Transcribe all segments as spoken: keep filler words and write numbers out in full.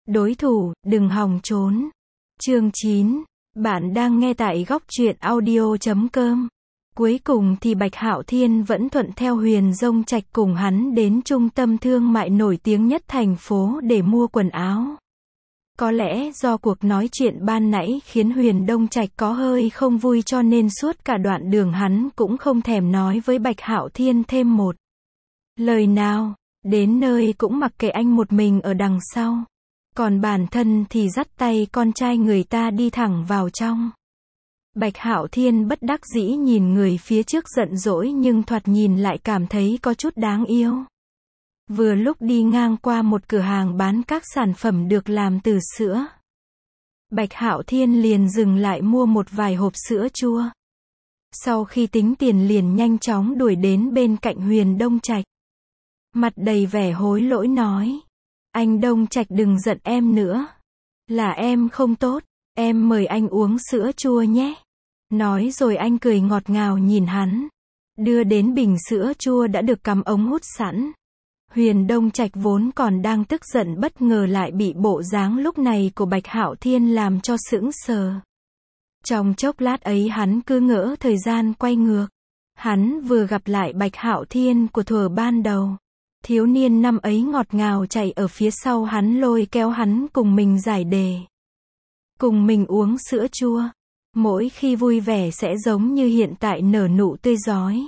Đối thủ, đừng hòng trốn. Chương chín. Bạn đang nghe tại góc truyện audio chấm com. Cuối cùng thì Bạch Hạo Thiên vẫn thuận theo Huyền Dông Trạch cùng hắn đến trung tâm thương mại nổi tiếng nhất thành phố để mua quần áo. Có lẽ do cuộc nói chuyện ban nãy khiến Huyền Đông Trạch có hơi không vui cho nên suốt cả đoạn đường hắn cũng không thèm nói với Bạch Hạo Thiên thêm một lời nào. Đến nơi cũng mặc kệ anh một mình ở đằng sau. Còn bản thân thì dắt tay con trai người ta đi thẳng vào trong. Bạch Hạo Thiên bất đắc dĩ nhìn người phía trước giận dỗi nhưng thoạt nhìn lại cảm thấy có chút đáng yêu. Vừa lúc đi ngang qua một cửa hàng bán các sản phẩm được làm từ sữa. Bạch Hạo Thiên liền dừng lại mua một vài hộp sữa chua. Sau khi tính tiền liền nhanh chóng đuổi đến bên cạnh Huyền Đông Trạch. Mặt đầy vẻ hối lỗi nói. Anh Đông Trạch đừng giận em nữa. Là em không tốt, em mời anh uống sữa chua nhé. Nói rồi anh cười ngọt ngào nhìn hắn. Đưa đến bình sữa chua đã được cắm ống hút sẵn. Huyền Đông Trạch vốn còn đang tức giận bất ngờ lại bị bộ dáng lúc này của Bạch Hạo Thiên làm cho sững sờ. Trong chốc lát ấy hắn cứ ngỡ thời gian quay ngược. Hắn vừa gặp lại Bạch Hạo Thiên của thuở ban đầu. Thiếu niên năm ấy ngọt ngào chạy ở phía sau hắn lôi kéo hắn cùng mình giải đề. Cùng mình uống sữa chua. Mỗi khi vui vẻ sẽ giống như hiện tại nở nụ tươi rói.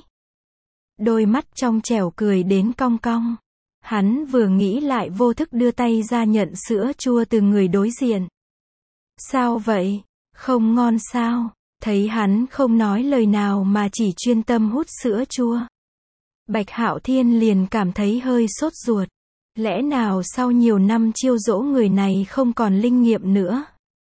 Đôi mắt trong trẻo cười đến cong cong. Hắn vừa nghĩ lại vô thức đưa tay ra nhận sữa chua từ người đối diện. Sao vậy? Không ngon sao? Thấy hắn không nói lời nào mà chỉ chuyên tâm hút sữa chua. Bạch Hạo Thiên liền cảm thấy hơi sốt ruột. Lẽ nào sau nhiều năm chiêu dỗ người này không còn linh nghiệm nữa?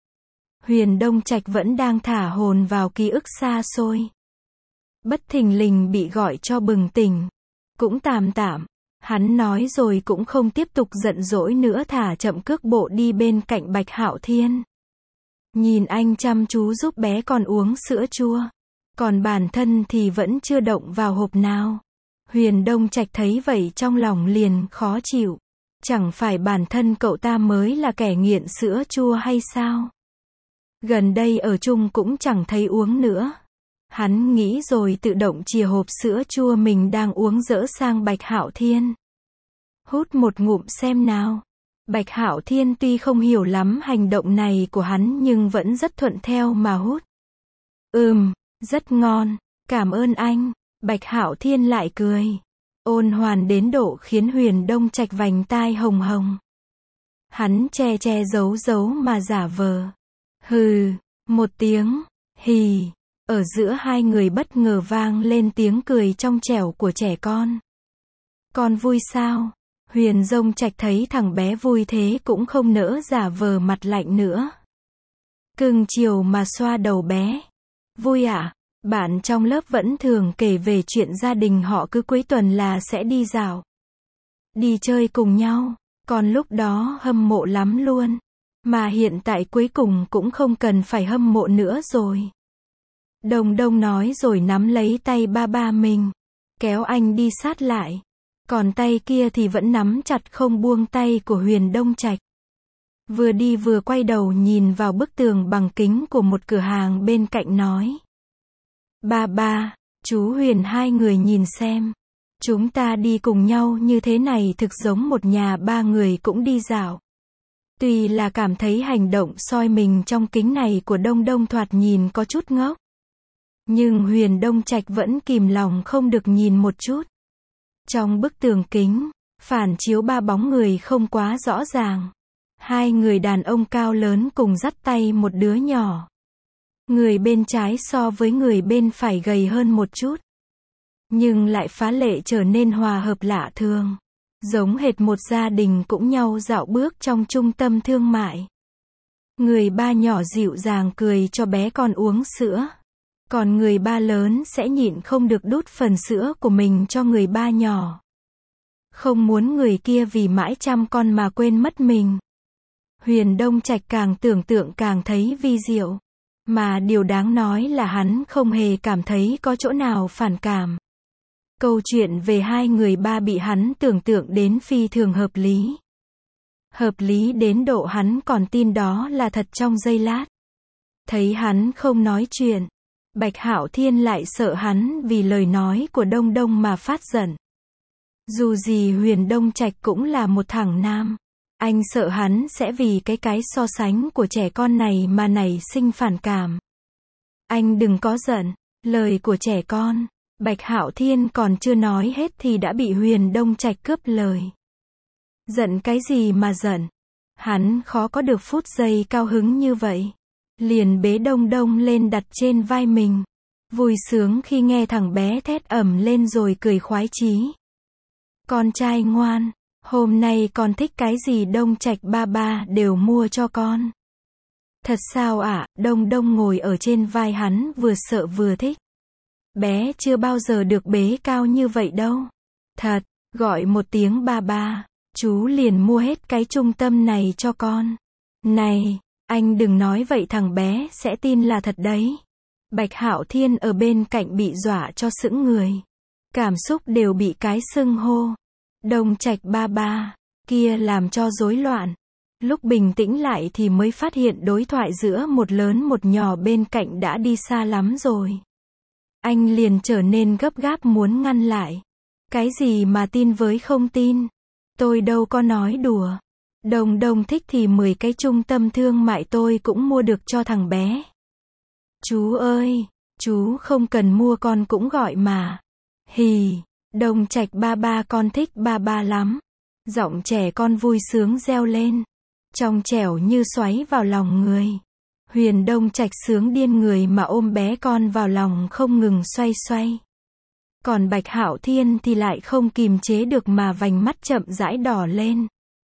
Huyền Đông Trạch vẫn đang thả hồn vào ký ức xa xôi. Bất thình lình bị gọi cho bừng tỉnh. Cũng tạm tạm. Hắn nói rồi cũng không tiếp tục giận dỗi nữa thả chậm cước bộ đi bên cạnh Bạch Hạo Thiên. Nhìn anh chăm chú giúp bé con uống sữa chua. Còn bản thân thì vẫn chưa động vào hộp nào. Huyền Đông Trạch thấy vậy trong lòng liền khó chịu. Chẳng phải bản thân cậu ta mới là kẻ nghiện sữa chua hay sao? Gần đây ở chung cũng chẳng thấy uống nữa. Hắn nghĩ rồi tự động chìa hộp sữa chua mình đang uống dỡ sang Bạch Hạo Thiên. Hút một ngụm xem nào. Bạch Hạo Thiên tuy không hiểu lắm hành động này của hắn nhưng vẫn rất thuận theo mà hút. Ừm, rất ngon, cảm ơn anh. Bạch Hạo Thiên lại cười. Ôn hoàn đến độ khiến Huyền Đông Trạch vành tai hồng hồng. Hắn che che giấu giấu mà giả vờ. Hừ, một tiếng, hì. Ở giữa hai người bất ngờ vang lên tiếng cười trong trẻo của trẻ con. Con vui sao? Huyền Dông Trạch thấy thằng bé vui thế cũng không nỡ giả vờ mặt lạnh nữa. Cưng chiều mà xoa đầu bé. Vui ạ? Bạn trong lớp vẫn thường kể về chuyện gia đình họ cứ cuối tuần là sẽ đi dạo. Đi chơi cùng nhau. Còn lúc đó hâm mộ lắm luôn. Mà hiện tại cuối cùng cũng không cần phải hâm mộ nữa rồi. Đồng Đông nói rồi nắm lấy tay ba ba mình. Kéo anh đi sát lại. Còn tay kia thì vẫn nắm chặt không buông tay của Huyền Đông Trạch. Vừa đi vừa quay đầu nhìn vào bức tường bằng kính của một cửa hàng bên cạnh nói. Ba ba, chú Huyền hai người nhìn xem. Chúng ta đi cùng nhau như thế này thực giống một nhà ba người cũng đi dạo. Tuy là cảm thấy hành động soi mình trong kính này của Đông Đông thoạt nhìn có chút ngốc. Nhưng Huyền Đông Trạch vẫn kìm lòng không được nhìn một chút. Trong bức tường kính, phản chiếu ba bóng người không quá rõ ràng. Hai người đàn ông cao lớn cùng dắt tay một đứa nhỏ. Người bên trái so với người bên phải gầy hơn một chút. Nhưng lại phá lệ trở nên hòa hợp lạ thường. Giống hệt một gia đình cũng nhau dạo bước trong trung tâm thương mại. Người ba nhỏ dịu dàng cười cho bé con uống sữa. Còn người ba lớn sẽ nhịn không được đút phần sữa của mình cho người ba nhỏ. Không muốn người kia vì mãi chăm con mà quên mất mình. Huyền Đông Trạch càng tưởng tượng càng thấy vi diệu. Mà điều đáng nói là hắn không hề cảm thấy có chỗ nào phản cảm. Câu chuyện về hai người ba bị hắn tưởng tượng đến phi thường hợp lý. Hợp lý đến độ hắn còn tin đó là thật trong giây lát. Thấy hắn không nói chuyện, Bạch Hạo Thiên lại sợ hắn vì lời nói của Đông Đông mà phát giận. Dù gì Huyền Đông Trạch cũng là một thằng nam. Anh sợ hắn sẽ vì cái cái so sánh của trẻ con này mà nảy sinh phản cảm. Anh đừng có giận, lời của trẻ con. Bạch Hạo Thiên còn chưa nói hết thì đã bị Huyền Đông Trạch cướp lời. Giận cái gì mà giận? Hắn khó có được phút giây cao hứng như vậy. Liền bế Đông Đông lên đặt trên vai mình. Vui sướng khi nghe thằng bé thét ầm lên rồi cười khoái chí. Con trai ngoan, hôm nay con thích cái gì Đông Trạch ba ba đều mua cho con. Thật sao ạ? À? Đông Đông ngồi ở trên vai hắn vừa sợ vừa thích. Bé chưa bao giờ được bế cao như vậy đâu. Thật, gọi một tiếng ba ba, chú liền mua hết cái trung tâm này cho con. Này, anh đừng nói vậy thằng bé sẽ tin là thật đấy. Bạch Hạo Thiên ở bên cạnh bị dọa cho sững người. Cảm xúc đều bị cái xưng hô. Đông Trạch ba ba, kia làm cho rối loạn. Lúc bình tĩnh lại thì mới phát hiện đối thoại giữa một lớn một nhỏ bên cạnh đã đi xa lắm rồi. Anh liền trở nên gấp gáp muốn ngăn lại. Cái gì mà tin với không tin? Tôi đâu có nói đùa. Đông Đông thích thì mười cái trung tâm thương mại tôi cũng mua được cho thằng bé. Chú ơi, chú không cần mua con cũng gọi mà. Hì, Đông Trạch ba ba con thích ba ba lắm. Giọng trẻ con vui sướng reo lên. Trong trẻo như xoáy vào lòng người. Huyền Đông Trạch sướng điên người mà ôm bé con vào lòng không ngừng xoay xoay. Còn Bạch Hạo Thiên thì lại không kìm chế được mà vành mắt chậm rãi đỏ lên.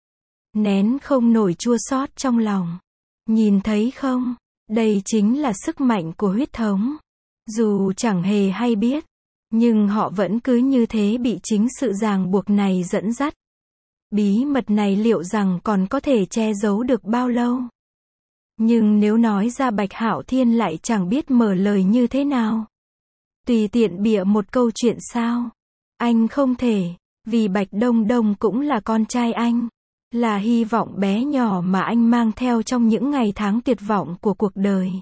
Nén không nổi chua xót trong lòng. Nhìn thấy không? Đây chính là sức mạnh của huyết thống. Dù chẳng hề hay biết, nhưng họ vẫn cứ như thế bị chính sự ràng buộc này dẫn dắt. Bí mật này liệu rằng còn có thể che giấu được bao lâu? Nhưng nếu nói ra Bạch Hạo Thiên lại chẳng biết mở lời như thế nào. Tùy tiện bịa một câu chuyện sao? Anh không thể, vì Bạch Đông Đông cũng là con trai anh. Là hy vọng bé nhỏ mà anh mang theo trong những ngày tháng tuyệt vọng của cuộc đời.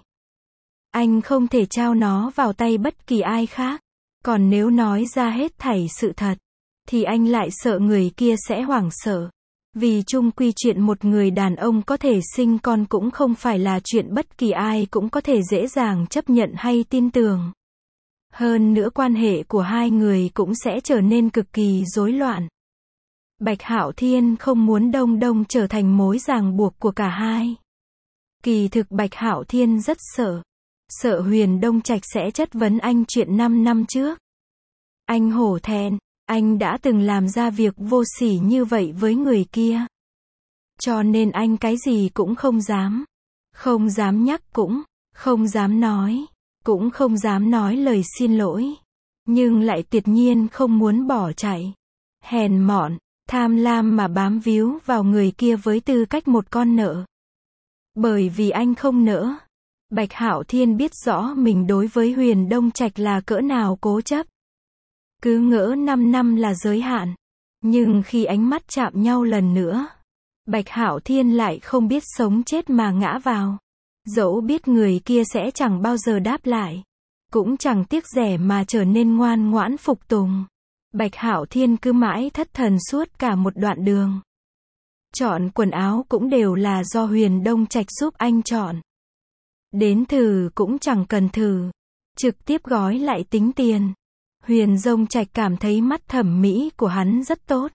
Anh không thể trao nó vào tay bất kỳ ai khác. Còn nếu nói ra hết thảy sự thật, thì anh lại sợ người kia sẽ hoảng sợ. Vì chung quy chuyện một người đàn ông có thể sinh con cũng không phải là chuyện bất kỳ ai cũng có thể dễ dàng chấp nhận hay tin tưởng. Hơn nữa quan hệ của hai người cũng sẽ trở nên cực kỳ rối loạn. Bạch Hạo Thiên không muốn Đông Đông trở thành mối ràng buộc của cả hai. Kỳ thực Bạch Hạo Thiên rất sợ. Sợ Huyền Đông Trạch sẽ chất vấn anh chuyện năm năm trước. Anh hổ thẹn, anh đã từng làm ra việc vô sỉ như vậy với người kia. Cho nên anh cái gì cũng không dám. Không dám nhắc cũng, không dám nói, cũng không dám nói lời xin lỗi. Nhưng lại tuyệt nhiên không muốn bỏ chạy. Hèn mọn, tham lam mà bám víu vào người kia với tư cách một con nợ. Bởi vì anh không nỡ. Bạch Hạo Thiên biết rõ mình đối với Huyền Đông Trạch là cỡ nào cố chấp. Cứ ngỡ năm năm là giới hạn. Nhưng khi ánh mắt chạm nhau lần nữa, Bạch Hạo Thiên lại không biết sống chết mà ngã vào. Dẫu biết người kia sẽ chẳng bao giờ đáp lại, cũng chẳng tiếc rẻ mà trở nên ngoan ngoãn phục tùng. Bạch Hạo Thiên cứ mãi thất thần suốt cả một đoạn đường. Chọn quần áo cũng đều là do Huyền Đông Trạch giúp anh chọn. Đến thử cũng chẳng cần thử, trực tiếp gói lại tính tiền. Huyền Đông Trạch cảm thấy mắt thẩm mỹ của hắn rất tốt.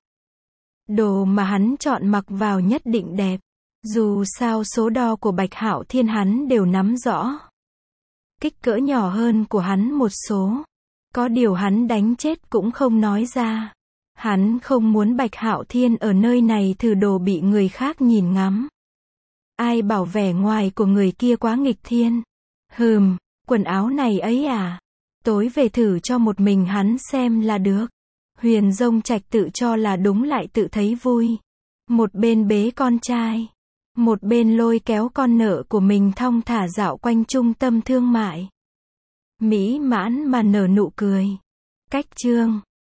Đồ mà hắn chọn mặc vào nhất định đẹp. Dù sao số đo của Bạch Hạo Thiên hắn đều nắm rõ. Kích cỡ nhỏ hơn của hắn một số. Có điều hắn đánh chết cũng không nói ra. Hắn không muốn Bạch Hạo Thiên ở nơi này thử đồ bị người khác nhìn ngắm. Ai bảo vẻ ngoài của người kia quá nghịch thiên. Hừm, quần áo này ấy à? Tối về thử cho một mình hắn xem là được. Huyền Đông Trạch tự cho là đúng lại tự thấy vui. Một bên bế con trai, một bên lôi kéo con nợ của mình thong thả dạo quanh trung tâm thương mại. Mỹ mãn mà nở nụ cười. Cách chương